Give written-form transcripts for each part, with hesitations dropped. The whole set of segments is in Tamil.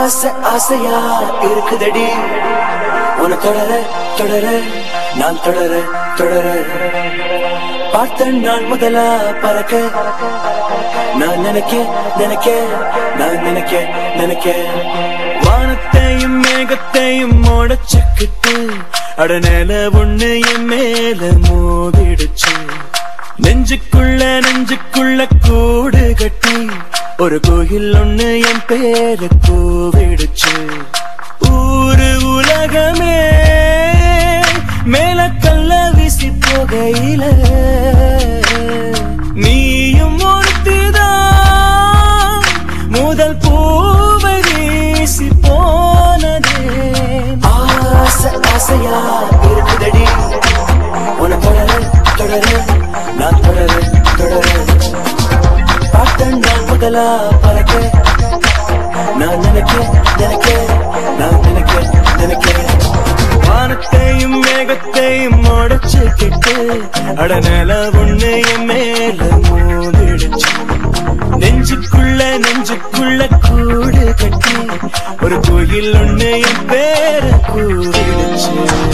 ஆசை ஆசையா இருக்குதடி உன தொடர தொடர நான் தொடர தொடர பார்த்த நாள் முதலா பறக்க நான் நினைக்க நினைக்க நான் நினைக்க நினைக்க வானத்தையும் மேகத்தையும் மோடச்சுக்கிட்டு அடநேல ஒண்ணு என் மேல மோதிடுச்சு நெஞ்சுக்குள்ள கூடு கட்டி ஒரு கோயில் ஒண்ணு என் பேரு கூவிடுச்சு ஊரு உலகமே மேல கல்ல வீசி போகையில நீயும் ஒருத்திதான் முதல் பூவை வீசி போனதே ஆசை ஆசையா இருக்குதடி உன தொடர தொடர நான் தொடர தொடர பார்த்த நாள் முதலா பறக்க நான் நினைக்க நினைக்க நான் நினைக்க நினைக்க வானத்தையும் மேகத்தையும் மோடச்சுக்கிட்டு அடநேல ஒண்ணு என் மேல மோதிடுச்சு நெஞ்சுக்குள்ள கூடு கட்டி ஒரு கோயில் ஒண்ணு என் பேர கூடிடுச்சு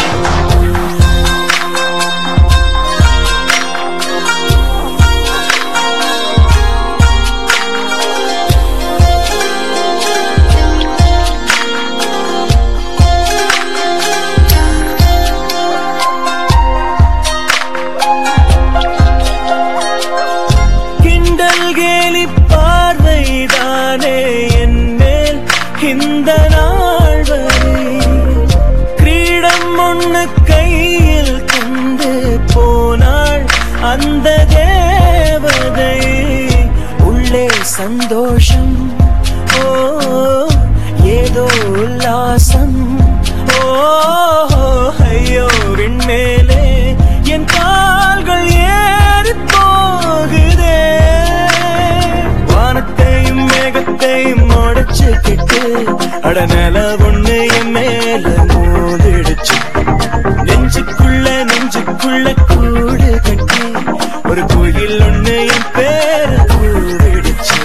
பார்வைதானே என் மேல் இந்த நாள் வரை கிரீடம் ஒண்ணு கையில் கொண்டு போனாள் அந்த தேவதை உள்ளே சந்தோஷம் ஓ ஏதோ உல்லாசம் ஓ ஐயோ விண்மேலே என் கால்கள் ஏறி போகுதே வானத்தையும் மேகத்தையும் மோடச்சுக்கிட்டு அடநேல ஒண்ணு என் மேல மோதிடுச்சு நெஞ்சுக்குள்ள கூடு கட்டி ஒரு கோயில் ஒண்ணு என் பேர கூவிடுச்சு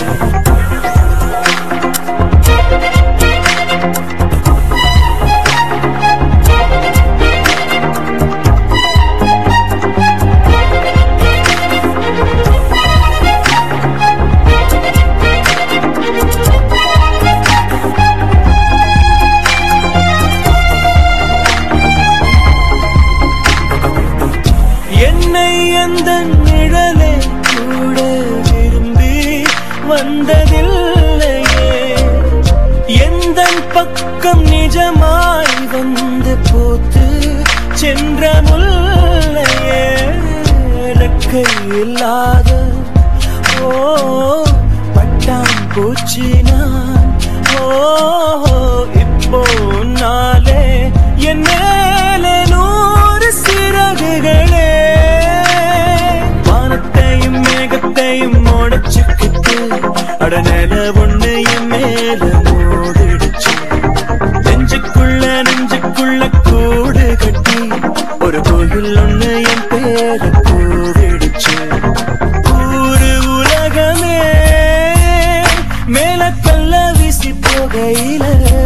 என்னை அந்த நிழலை கூட விரும்பி வந்ததில்லையே எந்த பக்கம் நிஜமாய் வந்து போத்து சென்ற முல்லையே ரெக்கை இல்லாத ஓ பட்டாம் பூச்சி நான் ஓ இப்போ நாளே என் மேலே 100 சிறகுகளே வானத்தையும் மேகத்தையும் மோடச்சுக்கிட்டு அடநேல ஒண்ணு என் மேல மோதிடுச்சு நெஞ்சுக்குள்ள கூடு கட்டி ஒரு கோயில் ஒண்ணு என் பேர கூவிடுச்சு ஊரு உலகமே மேல கல்ல வீசி போகையில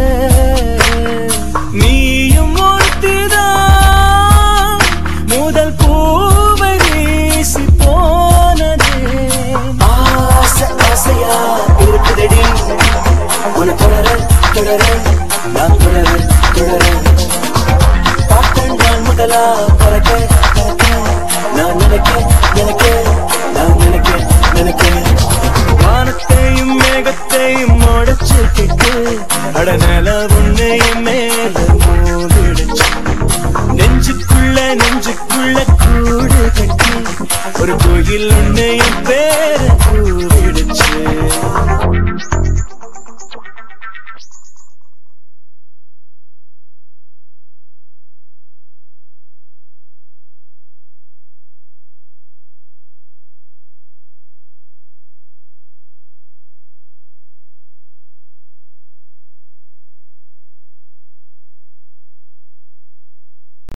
நீயும் ஒருத்திதான் முதல் பூவை வீசி போனதே ஆசை ஆசையா இருக்குதடி உன தொடர தொடர நான் தொடர தொடர பார்த்த நாள் முதலா பறக்க பறக்க நான் நினைக்க நினைக்க நான் நினைக்க நினைக்க வானத்தையும் மேகத்தையும் மோடச்சுக்கிட்டு அடநேல ஒண்ணு என் மேல மோதிடுச்சு நெஞ்சுக்குள்ள கூடு கட்டி ஒரு கோயில் ஒண்ணு என் பேர கூவிடுச்சு